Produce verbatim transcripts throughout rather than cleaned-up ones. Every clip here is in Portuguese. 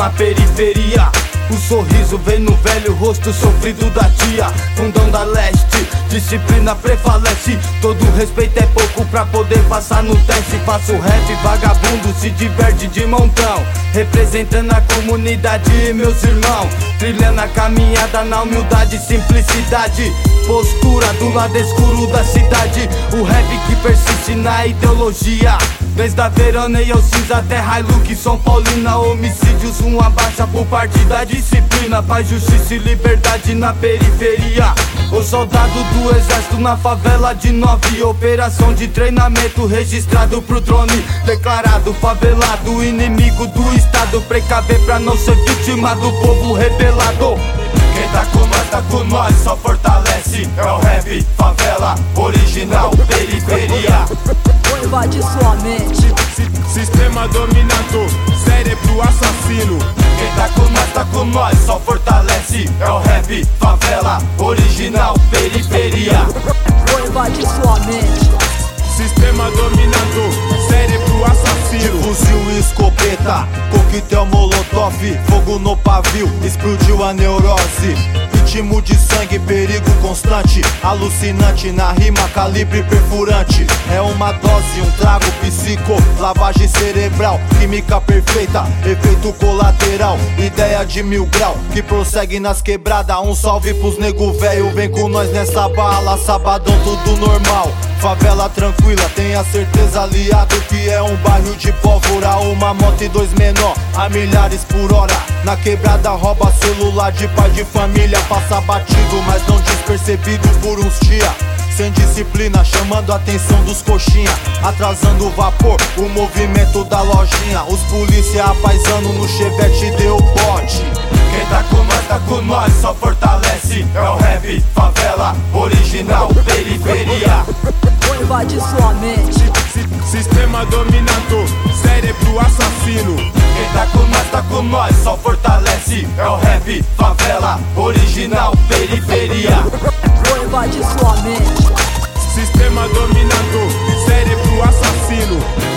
na periferia. O sorriso vem no velho rosto sofrido da tia. Fundão da leste, disciplina prevalece. Todo respeito é pouco pra poder passar no teste. Faço rap, vagabundo se diverte de montão, representando a comunidade e meus irmãos, trilhando a caminhada na humildade e simplicidade. Postura do lado escuro da cidade. O rap que persiste na ideologia. Desde a Verona e ao cinza até Hilux, São Paulina, homicídios, uma baixa por parte da disciplina. Paz, justiça e liberdade na periferia. O soldado do exército na favela de nove. Operação de treinamento registrado pro drone. Declarado favelado, inimigo do estado. Precaver pra não ser vítima do povo rebelado. Quem tá com nós, tá com nós, só fortalece. É o rap, favela, original, periferia. Vou invadir sua mente. Sistema dominador, cérebro assassino. Quem tá com nós, tá com nós, só fortalece. É o rap, favela, original, periferia. Vou invadir sua mente. Sistema dominador, cérebro assassino. De fuzil e escopeta, coquetel molotov, fogo no pavio, explodiu a neurose. Ritmo de sangue, perigo constante, alucinante na rima, calibre perfurante. É uma dose, um trago psico, lavagem cerebral, química perfeita, efeito colateral, ideia de mil grau, que prossegue nas quebradas. Um salve pros nego velho, vem com nós nessa bala, sabadão tudo normal. Favela tranquila, tenha certeza, aliado, que é um bairro de pólvora. Uma moto e dois menor, a milhares por hora. Na quebrada rouba celular de pai de família. Passa batido, mas não despercebido por uns dia. Sem disciplina, chamando a atenção dos coxinha, atrasando o vapor, o movimento da lojinha. Os polícia apaisando no chevette deu bote. Quem tá com nós, tá com nós, só fortalece. É o rap, favela, original, periferia. Vou invadir sua mente. Sistema dominador, cérebro assassino. Quem tá com nós, tá com nós, só fortalece. É o rap, favela, original, periferia. Vou invadir sua mente. Sistema dominador, cérebro assassino.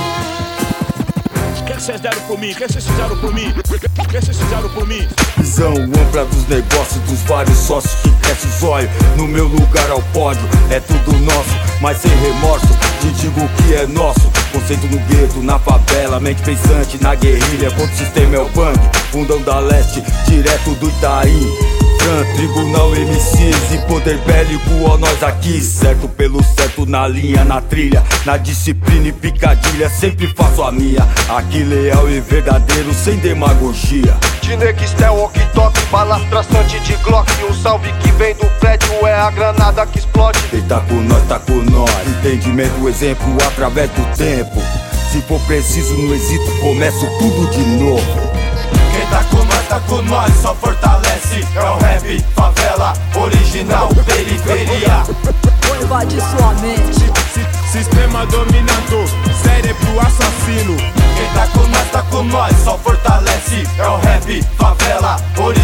O que vocês deram por mim? O que vocês fizeram por mim? O que vocês fizeram por mim? Visão ampla dos negócios, dos vários sócios que cresce o zóio. No meu lugar ao pódio, é tudo nosso, mas sem remorso, te digo que é nosso. Conceito no gueto, na favela, mente pensante na guerrilha. Contra o sistema é o bang, fundão da leste, direto do Itaim. Tribunal M Cs e poder bélico, ó nós aqui. Certo pelo certo, na linha, na trilha, na disciplina e picadilha, sempre faço a minha. Aqui leal e verdadeiro, sem demagogia. De Nextel, walkie-talkie, balas traçante de Glock. Um salve que vem do prédio, é a granada que explode. Quem tá com nós, tá com nós. Entendimento, exemplo, através do tempo. Se for preciso no êxito, começo tudo de novo. Quem tá com nós, tá com nós, só fortalece. É o rap, favela, original, periferia. Vou invadir sua mente. Sistema dominador, cérebro assassino. Quem tá com nós, tá com nós, só fortalece. É o rap, favela, original.